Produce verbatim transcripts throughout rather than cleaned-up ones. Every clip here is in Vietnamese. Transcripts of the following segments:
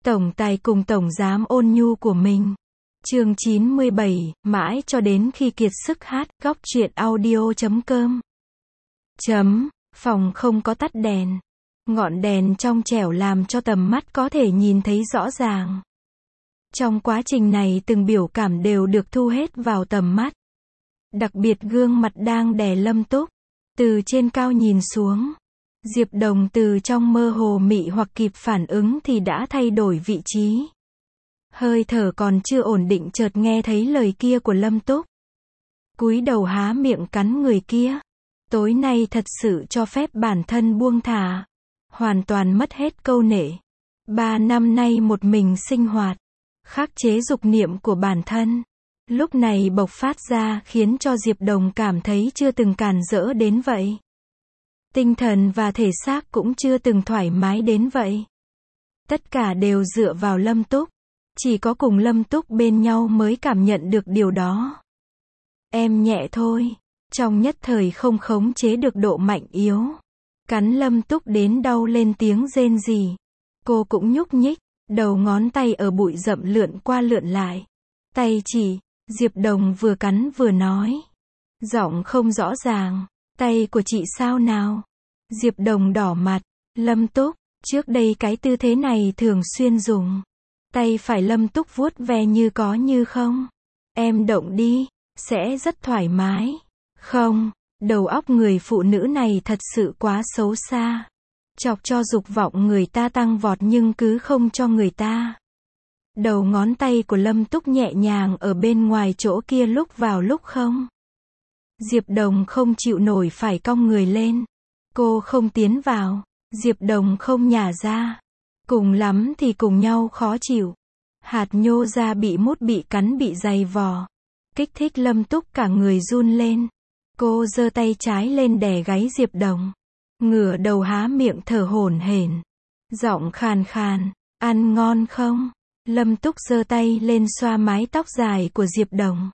Tổng tài cùng tổng giám ôn nhu của mình. Chương chín mươi bảy, mãi cho đến khi kiệt sức hát, góc truyện audio chấm com. Chấm, phòng không có tắt đèn. Ngọn đèn trong trẻo làm cho tầm mắt có thể nhìn thấy rõ ràng. Trong quá trình này từng biểu cảm đều được thu hết vào tầm mắt. Đặc biệt gương mặt đang đè Lâm Túc. Từ trên cao nhìn xuống. Diệp Đồng từ trong mơ hồ mị hoặc kịp phản ứng thì đã thay đổi vị trí. Hơi thở còn chưa ổn định chợt nghe thấy lời kia của Lâm Túc. Cúi đầu há miệng cắn người kia. Tối nay thật sự cho phép bản thân buông thả. Hoàn toàn mất hết câu nể. Ba năm nay một mình sinh hoạt. Khắc chế dục niệm của bản thân. Lúc này bộc phát ra khiến cho Diệp Đồng cảm thấy chưa từng càn rỡ đến vậy. Tinh thần và thể xác cũng chưa từng thoải mái đến vậy. Tất cả đều dựa vào Lâm Túc. Chỉ có cùng Lâm Túc bên nhau mới cảm nhận được điều đó. Em nhẹ thôi. Trong nhất thời không khống chế được độ mạnh yếu. Cắn Lâm Túc đến đau lên tiếng rên rỉ. Cô cũng nhúc nhích. Đầu ngón tay ở bụi rậm lượn qua lượn lại. Tay chỉ. Diệp Đồng vừa cắn vừa nói. Giọng không rõ ràng. Tay của chị sao nào? Diệp Đồng đỏ mặt. Lâm Túc, trước đây cái tư thế này thường xuyên dùng. Tay phải Lâm Túc vuốt ve như có như không. Em động đi, sẽ rất thoải mái. Không, đầu óc người phụ nữ này thật sự quá xấu xa. Chọc cho dục vọng người ta tăng vọt nhưng cứ không cho người ta. Đầu ngón tay của Lâm Túc nhẹ nhàng ở bên ngoài chỗ kia lúc vào lúc không. Diệp Đồng không chịu nổi phải cong người lên. Cô không tiến vào. Diệp Đồng không nhả ra. Cùng lắm thì cùng nhau khó chịu. Hạt nhô ra bị mút bị cắn bị dày vò. Kích thích Lâm Túc cả người run lên. Cô giơ tay trái lên đè gáy Diệp Đồng. Ngửa đầu há miệng thở hổn hển. Giọng khàn khàn. Ăn ngon không? Lâm Túc giơ tay lên xoa mái tóc dài của Diệp Đồng.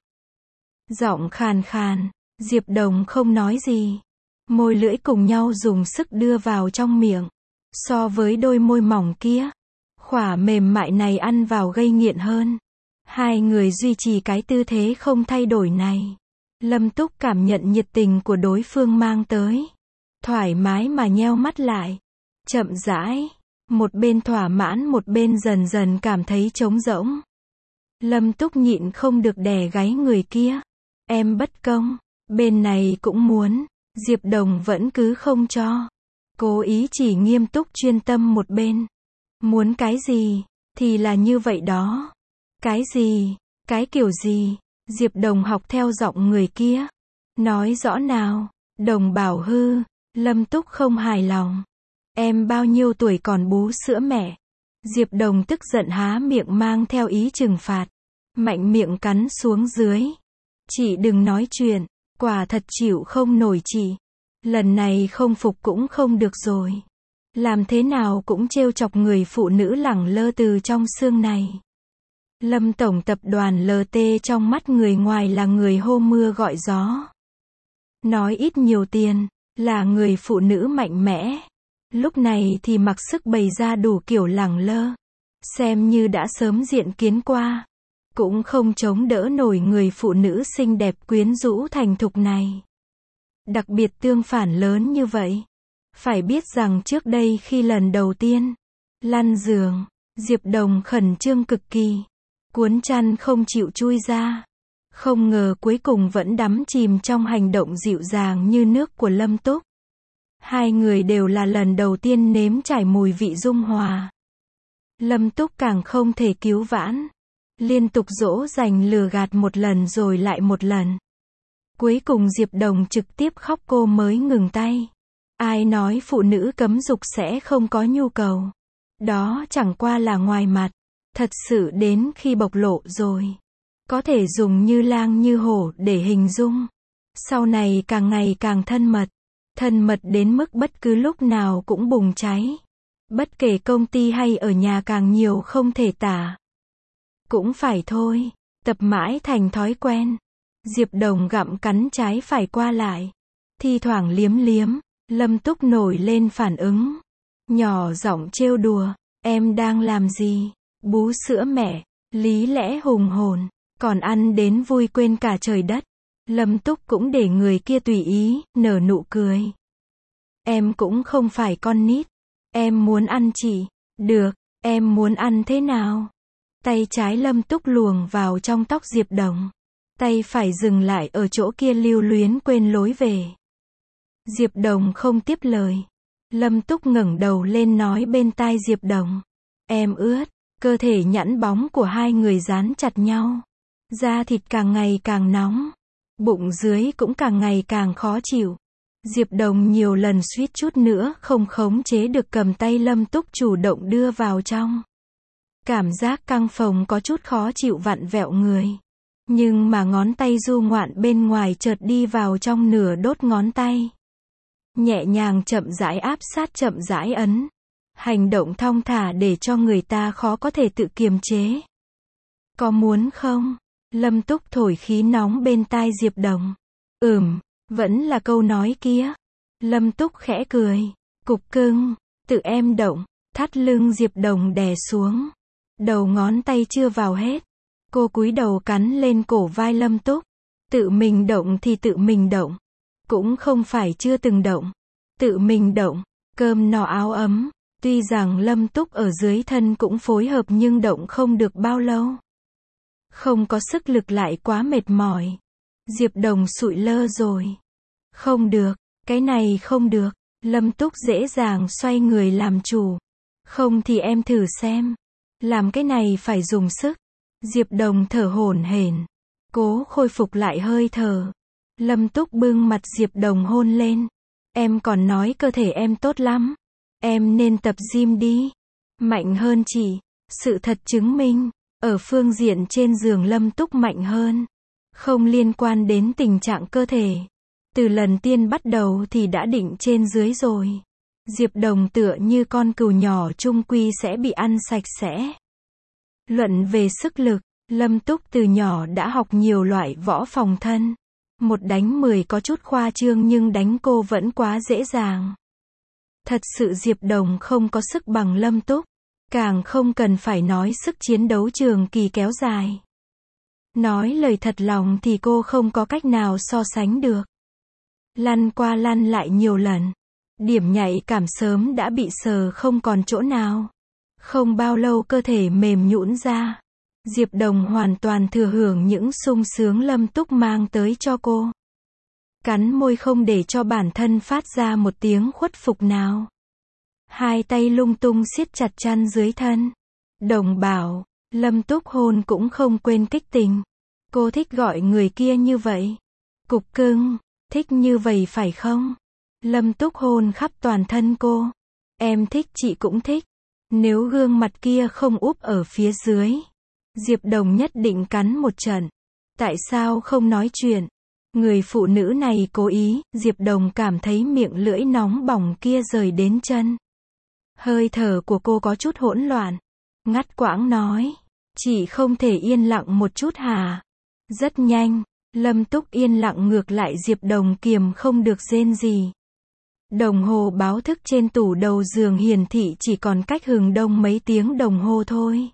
Giọng khàn khàn. Diệp Đồng không nói gì. Môi lưỡi cùng nhau dùng sức đưa vào trong miệng. So với đôi môi mỏng kia, khỏa mềm mại này ăn vào gây nghiện hơn. Hai người duy trì cái tư thế không thay đổi này. Lâm Túc cảm nhận nhiệt tình của đối phương mang tới. Thoải mái mà nheo mắt lại. Chậm rãi. Một bên thỏa mãn một bên dần dần cảm thấy trống rỗng. Lâm Túc nhịn không được đè gáy người kia. Em bất công. Bên này cũng muốn. Diệp Đồng vẫn cứ không cho. Cố ý chỉ nghiêm túc chuyên tâm một bên. Muốn cái gì, thì là như vậy đó. Cái gì, cái kiểu gì. Diệp Đồng học theo giọng người kia. Nói rõ nào. Đồng bảo hư. Lâm Túc không hài lòng. Em bao nhiêu tuổi còn bú sữa mẹ. Diệp Đồng tức giận há miệng mang theo ý trừng phạt. Mạnh miệng cắn xuống dưới. Chị đừng nói chuyện. Quả thật chịu không nổi chị. Lần này không phục cũng không được rồi. Làm thế nào cũng trêu chọc người phụ nữ lẳng lơ từ trong xương này. Lâm tổng tập đoàn lờ tê trong mắt người ngoài là người hô mưa gọi gió. Nói ít nhiều tiền, là người phụ nữ mạnh mẽ. Lúc này thì mặc sức bày ra đủ kiểu lẳng lơ. Xem như đã sớm diện kiến qua. Cũng không chống đỡ nổi người phụ nữ xinh đẹp quyến rũ thành thục này. Đặc biệt tương phản lớn như vậy. Phải biết rằng trước đây khi lần đầu tiên lăn giường, Diệp Đồng khẩn trương cực kỳ. Cuốn chăn không chịu chui ra. Không ngờ cuối cùng vẫn đắm chìm trong hành động dịu dàng như nước của Lâm Túc. Hai người đều là lần đầu tiên nếm trải mùi vị dung hòa. Lâm Túc càng không thể cứu vãn. Liên tục dỗ dành lừa gạt một lần rồi lại một lần. Cuối cùng Diệp Đồng trực tiếp khóc cô mới ngừng tay. Ai nói phụ nữ cấm dục sẽ không có nhu cầu. Đó chẳng qua là ngoài mặt. Thật sự đến khi bộc lộ rồi. Có thể dùng như lang như hổ để hình dung. Sau này càng ngày càng thân mật. Thân mật đến mức bất cứ lúc nào cũng bùng cháy. Bất kể công ty hay ở nhà càng nhiều không thể tả. Cũng phải thôi. Tập mãi thành thói quen. Diệp Đồng gặm cắn trái phải qua lại. Thi thoảng liếm liếm. Lâm Túc nổi lên phản ứng. Nhỏ giọng trêu đùa. Em đang làm gì? bú sữa mẹ, lý lẽ hùng hồn, còn ăn đến vui quên cả trời đất. Lâm Túc cũng để người kia tùy ý, nở nụ cười. Em cũng không phải con nít. Em muốn ăn chị. Được, em muốn ăn thế nào? Tay trái Lâm Túc luồn vào trong tóc Diệp Đồng. Tay phải dừng lại ở chỗ kia lưu luyến quên lối về. Diệp Đồng không tiếp lời. Lâm Túc ngẩng đầu lên nói bên tai Diệp Đồng. Em ướt, cơ thể nhẵn bóng của hai người dán chặt nhau. Da thịt càng ngày càng nóng. Bụng dưới cũng càng ngày càng khó chịu. Diệp Đồng nhiều lần suýt chút nữa không khống chế được cầm tay Lâm Túc chủ động đưa vào trong. Cảm giác căng phồng có chút khó chịu vặn vẹo người. Nhưng mà ngón tay du ngoạn bên ngoài chợt đi vào trong nửa đốt ngón tay. Nhẹ nhàng chậm rãi áp sát chậm rãi ấn. Hành động thong thả để cho người ta khó có thể tự kiềm chế. Có muốn không? Lâm Túc thổi khí nóng bên tai Diệp Đồng. Ừm, vẫn là câu nói kia. Lâm Túc khẽ cười. Cục cưng, tự em động, thắt lưng Diệp Đồng đè xuống. Đầu ngón tay chưa vào hết. Cô cúi đầu cắn lên cổ vai Lâm Túc. Tự mình động thì tự mình động. Cũng không phải chưa từng động. Tự mình động, cơm no áo ấm. Tuy rằng Lâm Túc ở dưới thân cũng phối hợp nhưng động không được bao lâu. Không có sức lực lại quá mệt mỏi. Diệp Đồng sụi lơ rồi. Không được, cái này không được. Lâm Túc dễ dàng xoay người làm chủ. Không thì em thử xem. Làm cái này phải dùng sức. Diệp Đồng thở hổn hển, cố khôi phục lại hơi thở. Lâm Túc bưng mặt Diệp Đồng hôn lên. Em còn nói cơ thể em tốt lắm. Em nên tập gym đi. Mạnh hơn chị. Sự thật chứng minh, ở phương diện trên giường Lâm Túc mạnh hơn. Không liên quan đến tình trạng cơ thể. Từ lần tiên bắt đầu thì đã định trên dưới rồi. Diệp Đồng tựa như con cừu nhỏ chung quy sẽ bị ăn sạch sẽ. Luận về sức lực, Lâm Túc từ nhỏ đã học nhiều loại võ phòng thân. Một đánh mười có chút khoa trương nhưng đánh cô vẫn quá dễ dàng. Thật sự Diệp Đồng không có sức bằng Lâm Túc. Càng không cần phải nói sức chiến đấu trường kỳ kéo dài. Nói lời thật lòng thì cô không có cách nào so sánh được. Lăn qua lăn lại nhiều lần. Điểm nhạy cảm sớm đã bị sờ không còn chỗ nào. Không bao lâu cơ thể mềm nhũn ra. Diệp Đồng hoàn toàn thừa hưởng những sung sướng Lâm Túc mang tới cho cô. Cắn môi không để cho bản thân phát ra một tiếng khuất phục nào. Hai tay lung tung siết chặt chăn dưới thân. Đồng bảo, Lâm Túc hôn cũng không quên kích tình. Cô thích gọi người kia như vậy. Cục cưng, thích như vậy phải không? Lâm Túc hôn khắp toàn thân cô. Em thích chị cũng thích. Nếu gương mặt kia không úp ở phía dưới, Diệp Đồng nhất định cắn một trận. Tại sao không nói chuyện? Người phụ nữ này cố ý, Diệp Đồng cảm thấy miệng lưỡi nóng bỏng kia rời đến chân. Hơi thở của cô có chút hỗn loạn. Ngắt quãng nói. Chị không thể yên lặng một chút hả? Rất nhanh, Lâm Túc yên lặng ngược lại Diệp Đồng kiềm không được rên gì. Đồng hồ báo thức trên tủ đầu giường hiển thị chỉ còn cách hừng đông mấy tiếng đồng hồ thôi.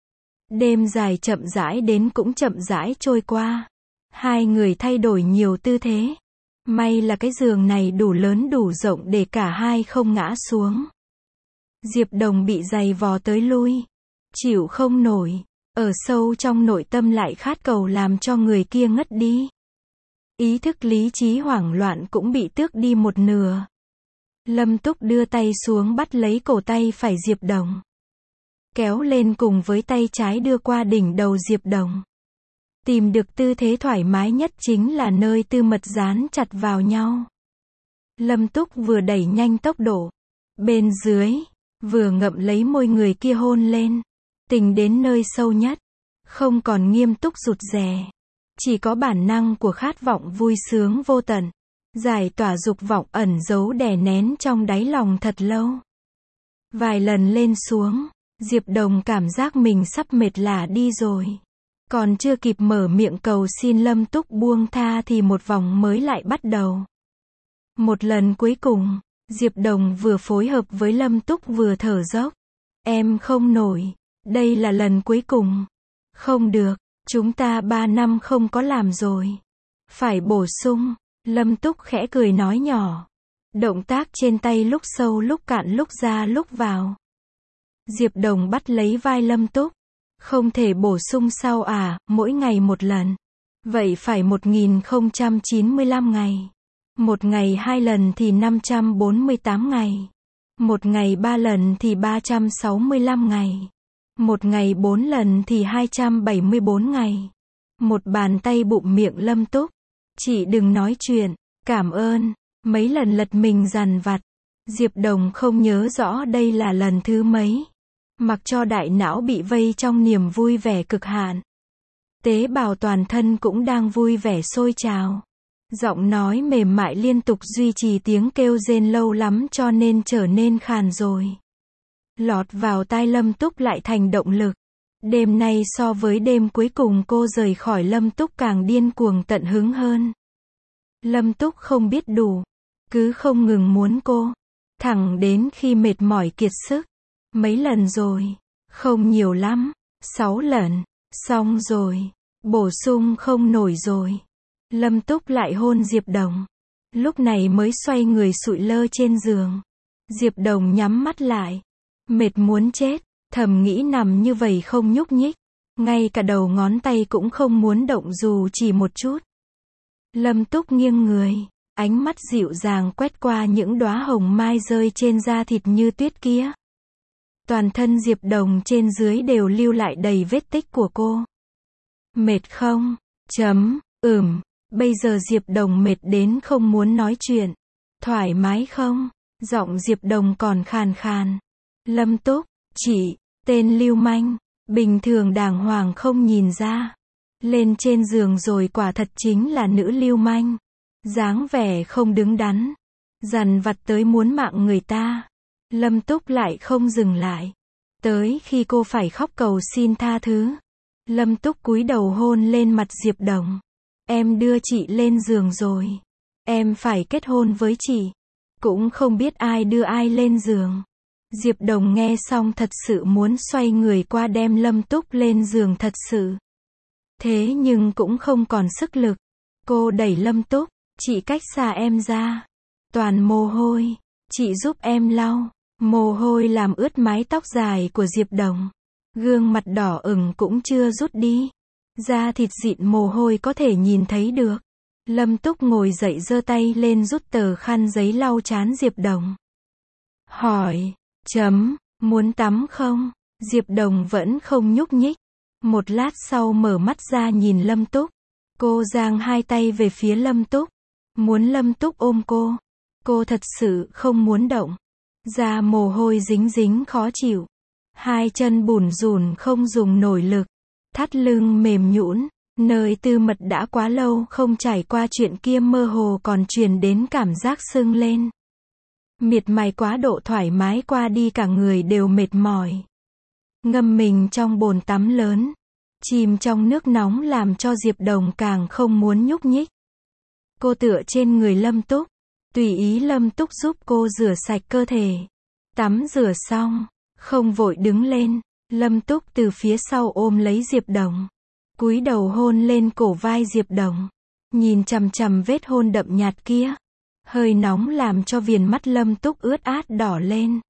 Đêm dài chậm rãi đến cũng chậm rãi trôi qua. Hai người thay đổi nhiều tư thế. May là cái giường này đủ lớn đủ rộng để cả hai không ngã xuống. Diệp Đồng bị giày vò tới lui. Chịu không nổi. Ở sâu trong nội tâm lại khát cầu làm cho người kia ngất đi. Ý thức lý trí hoảng loạn cũng bị tước đi một nửa. Lâm Túc đưa tay xuống bắt lấy cổ tay phải Diệp Đồng. Kéo lên cùng với tay trái đưa qua đỉnh đầu Diệp Đồng. Tìm được tư thế thoải mái nhất chính là nơi tư mật dán chặt vào nhau. Lâm Túc vừa đẩy nhanh tốc độ. Bên dưới, vừa ngậm lấy môi người kia hôn lên. Tình đến nơi sâu nhất. Không còn nghiêm túc rụt rè. Chỉ có bản năng của khát vọng vui sướng vô tận. Giải tỏa dục vọng ẩn giấu đè nén trong đáy lòng thật lâu. Vài lần lên xuống, Diệp Đồng cảm giác mình sắp mệt lả đi rồi. Còn chưa kịp mở miệng cầu xin Lâm Túc buông tha thì một vòng mới lại bắt đầu. Một lần cuối cùng, Diệp Đồng vừa phối hợp với Lâm Túc vừa thở dốc. Em không nổi. Đây là lần cuối cùng. Không được, chúng ta ba năm không có làm rồi. Phải bổ sung. Lâm Túc khẽ cười nói nhỏ. Động tác trên tay lúc sâu lúc cạn lúc ra lúc vào. Diệp Đồng bắt lấy vai Lâm Túc. Không thể bổ sung sau à, mỗi ngày một lần. Vậy phải một nghìn không trăm chín mươi lăm ngày. Một ngày hai lần thì năm trăm bốn mươi tám ngày. Một ngày ba lần thì ba trăm sáu mươi lăm ngày. Một ngày bốn lần thì hai trăm bảy mươi bốn ngày. Một bàn tay bụng miệng Lâm Túc. Chị đừng nói chuyện, cảm ơn. Mấy lần lật mình dằn vặt. Diệp Đồng không nhớ rõ đây là lần thứ mấy. Mặc cho đại não bị vây trong niềm vui vẻ cực hạn. Tế bào toàn thân cũng đang vui vẻ sôi trào. Giọng nói mềm mại liên tục duy trì tiếng kêu rên lâu lắm cho nên trở nên khàn rồi. Lọt vào tai Lâm Túc lại thành động lực. Đêm nay so với đêm cuối cùng cô rời khỏi Lâm Túc càng điên cuồng tận hứng hơn. Lâm Túc không biết đủ. Cứ không ngừng muốn cô. Thẳng đến khi mệt mỏi kiệt sức. Mấy lần rồi. Không nhiều lắm. Sáu lần. Xong rồi. Bổ sung không nổi rồi. Lâm Túc lại hôn Diệp Đồng. Lúc này mới xoay người sụi lơ trên giường. Diệp Đồng nhắm mắt lại. Mệt muốn chết. Thầm nghĩ nằm như vậy không nhúc nhích. Ngay cả đầu ngón tay cũng không muốn động dù chỉ một chút. Lâm Túc nghiêng người. Ánh mắt dịu dàng quét qua những đóa hồng mai rơi trên da thịt như tuyết kia. Toàn thân Diệp Đồng trên dưới đều lưu lại đầy vết tích của cô. Mệt không? Chấm. Ừm. Bây giờ Diệp Đồng mệt đến không muốn nói chuyện. Thoải mái không? Giọng Diệp Đồng còn khàn khàn. Lâm Túc. Chị. Tên lưu manh. Bình thường đàng hoàng không nhìn ra. Lên trên giường rồi quả thật chính là nữ lưu manh. Dáng vẻ không đứng đắn. Dằn vặt tới muốn mạng người ta. Lâm Túc lại không dừng lại. Tới khi cô phải khóc cầu xin tha thứ. Lâm Túc cúi đầu hôn lên mặt Diệp Đồng. Em đưa chị lên giường rồi. Em phải kết hôn với chị. Cũng không biết ai đưa ai lên giường. Diệp Đồng nghe xong thật sự muốn xoay người qua đem Lâm Túc lên giường thật sự. Thế nhưng cũng không còn sức lực. Cô đẩy Lâm Túc. Chị cách xa em ra. Toàn mồ hôi. Chị giúp em lau. Mồ hôi làm ướt mái tóc dài của Diệp Đồng. Gương mặt đỏ ửng cũng chưa rút đi. Da thịt dịn mồ hôi có thể nhìn thấy được. Lâm Túc ngồi dậy giơ tay lên rút tờ khăn giấy lau trán Diệp Đồng. Hỏi. Chấm. Muốn tắm không? Diệp Đồng vẫn không nhúc nhích. Một lát sau mở mắt ra nhìn Lâm Túc. Cô giang hai tay về phía Lâm Túc. Muốn Lâm Túc ôm cô. Cô thật sự không muốn động. Da mồ hôi dính dính khó chịu. Hai chân bủn rủn không dùng nổi lực. Thắt lưng mềm nhũn. Nơi tư mật đã quá lâu không trải qua chuyện kia mơ hồ còn truyền đến cảm giác sưng lên. Miệt mài quá độ thoải mái qua đi cả người đều mệt mỏi. Ngâm mình trong bồn tắm lớn. Chìm trong nước nóng làm cho Diệp Đồng càng không muốn nhúc nhích. Cô tựa trên người Lâm Túc. Tùy ý Lâm Túc giúp cô rửa sạch cơ thể. Tắm rửa xong. Không vội đứng lên. Lâm Túc từ phía sau ôm lấy Diệp Đồng. Cúi đầu hôn lên cổ vai Diệp Đồng. Nhìn chằm chằm vết hôn đậm nhạt kia. Hơi nóng làm cho viền mắt Lâm Túc ướt át đỏ lên.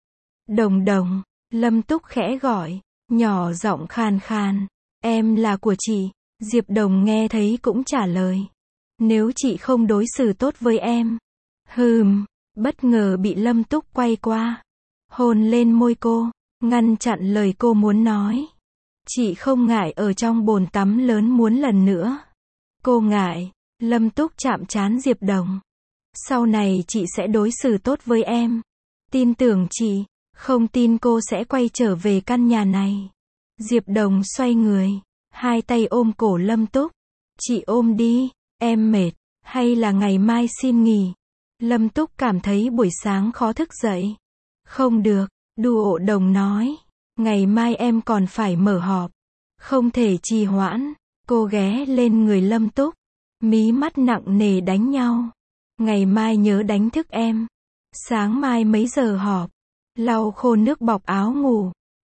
Đồng Đồng. Lâm Túc khẽ gọi. Nhỏ giọng khàn khàn. Em là của chị. Diệp Đồng nghe thấy cũng trả lời. Nếu chị không đối xử tốt với em. Hừm. Bất ngờ bị Lâm Túc quay qua. Hôn lên môi cô. Ngăn chặn lời cô muốn nói. Chị không ngại ở trong bồn tắm lớn muốn lần nữa. Cô ngại. Lâm Túc chạm trán Diệp Đồng. Sau này chị sẽ đối xử tốt với em. Tin tưởng chị. Không tin cô sẽ quay trở về căn nhà này. Diệp Đồng xoay người. Hai tay ôm cổ Lâm Túc. Chị ôm đi. Em mệt. Hay là ngày mai xin nghỉ. Lâm Túc cảm thấy buổi sáng khó thức dậy. Không được. Đùa Đồng nói. Ngày mai em còn phải mở họp. Không thể trì hoãn. Cô ghé lên người Lâm Túc. Mí mắt nặng nề đánh nhau. Ngày mai nhớ đánh thức em. Sáng mai mấy giờ họp. Lau khô nước bọc áo ngủ.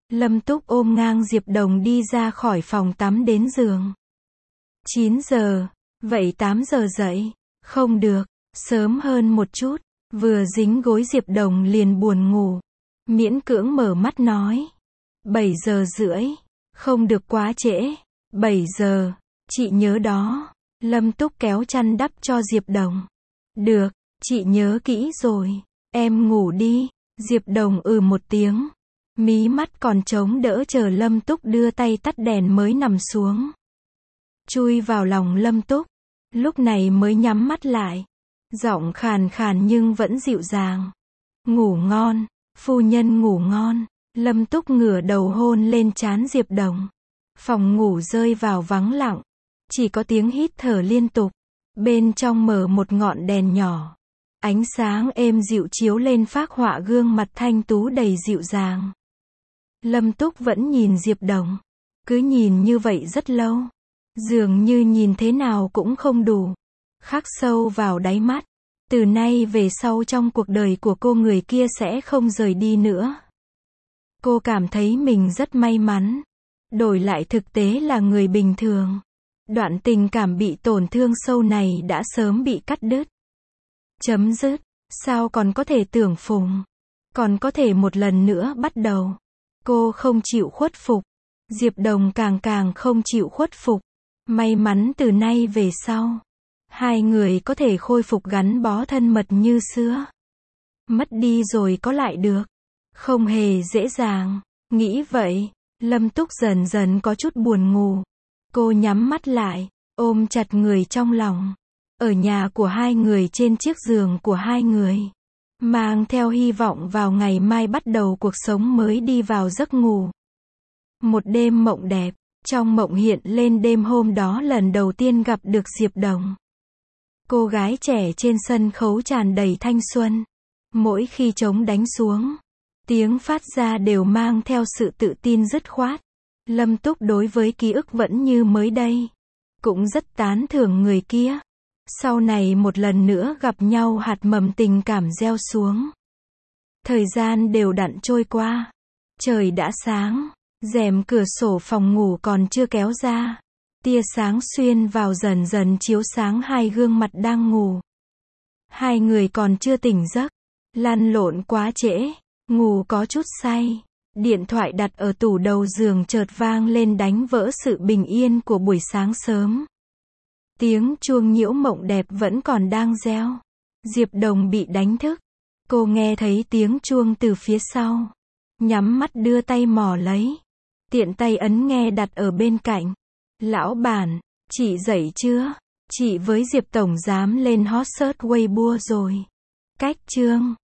Lâm Túc ôm ngang Diệp Đồng đi ra khỏi phòng tắm đến giường. chín giờ, vậy tám giờ dậy. Không được, sớm hơn một chút. Vừa dính gối Diệp Đồng liền buồn ngủ. Miễn cưỡng mở mắt nói. bảy giờ rưỡi. Không được quá trễ. bảy giờ, chị nhớ đó. Lâm Túc kéo chăn đắp cho Diệp Đồng. Được, chị nhớ kỹ rồi. Em ngủ đi. Diệp Đồng ừ một tiếng. Mí mắt còn chống đỡ chờ Lâm Túc đưa tay tắt đèn mới nằm xuống. Chui vào lòng Lâm Túc. Lúc này mới nhắm mắt lại. Giọng khàn khàn nhưng vẫn dịu dàng. Ngủ ngon, phu nhân ngủ ngon. Lâm Túc ngửa đầu hôn lên trán Diệp Đồng. Phòng ngủ rơi vào vắng lặng. Chỉ có tiếng hít thở liên tục. Bên trong mở một ngọn đèn nhỏ. Ánh sáng êm dịu chiếu lên phác họa gương mặt thanh tú đầy dịu dàng. Lâm Túc vẫn nhìn Diệp Đồng. Cứ nhìn như vậy rất lâu. Dường như nhìn thế nào cũng không đủ. Khắc sâu vào đáy mắt. Từ nay về sau trong cuộc đời của cô người kia sẽ không rời đi nữa. Cô cảm thấy mình rất may mắn. Đổi lại thực tế là người bình thường. Đoạn tình cảm bị tổn thương sâu này đã sớm bị cắt đứt. Chấm dứt. Sao còn có thể tưởng phùng. Còn có thể một lần nữa bắt đầu. Cô không chịu khuất phục. Diệp Đồng càng càng không chịu khuất phục. May mắn từ nay về sau. Hai người có thể khôi phục gắn bó thân mật như xưa. Mất đi rồi có lại được. Không hề dễ dàng. Nghĩ vậy, Lâm Túc dần dần có chút buồn ngủ. Cô nhắm mắt lại, ôm chặt người trong lòng. Ở nhà của hai người trên chiếc giường của hai người. Mang theo hy vọng vào ngày mai bắt đầu cuộc sống mới đi vào giấc ngủ. Một đêm mộng đẹp. Trong mộng hiện lên đêm hôm đó lần đầu tiên gặp được Diệp Đồng. Cô gái trẻ trên sân khấu tràn đầy thanh xuân. Mỗi khi trống đánh xuống, tiếng phát ra đều mang theo sự tự tin dứt khoát. Lâm Túc đối với ký ức vẫn như mới đây. Cũng rất tán thưởng người kia. Sau này một lần nữa gặp nhau hạt mầm tình cảm gieo xuống. Thời gian đều đặn trôi qua. Trời đã sáng. Rèm cửa sổ phòng ngủ còn chưa kéo ra. Tia sáng xuyên vào dần dần chiếu sáng hai gương mặt đang ngủ. Hai người còn chưa tỉnh giấc. Lăn lộn quá trễ. Ngủ có chút say. Điện thoại đặt ở tủ đầu giường chợt vang lên đánh vỡ sự bình yên của buổi sáng sớm. Tiếng chuông nhiễu mộng đẹp vẫn còn đang reo. Diệp Đồng bị đánh thức. Cô nghe thấy tiếng chuông từ phía sau. Nhắm mắt đưa tay mò lấy. Tiện tay ấn nghe đặt ở bên cạnh. Lão bản, chị dậy chưa? Chị với Diệp Tổng Giám lên hot search Weibo rồi. Cách chương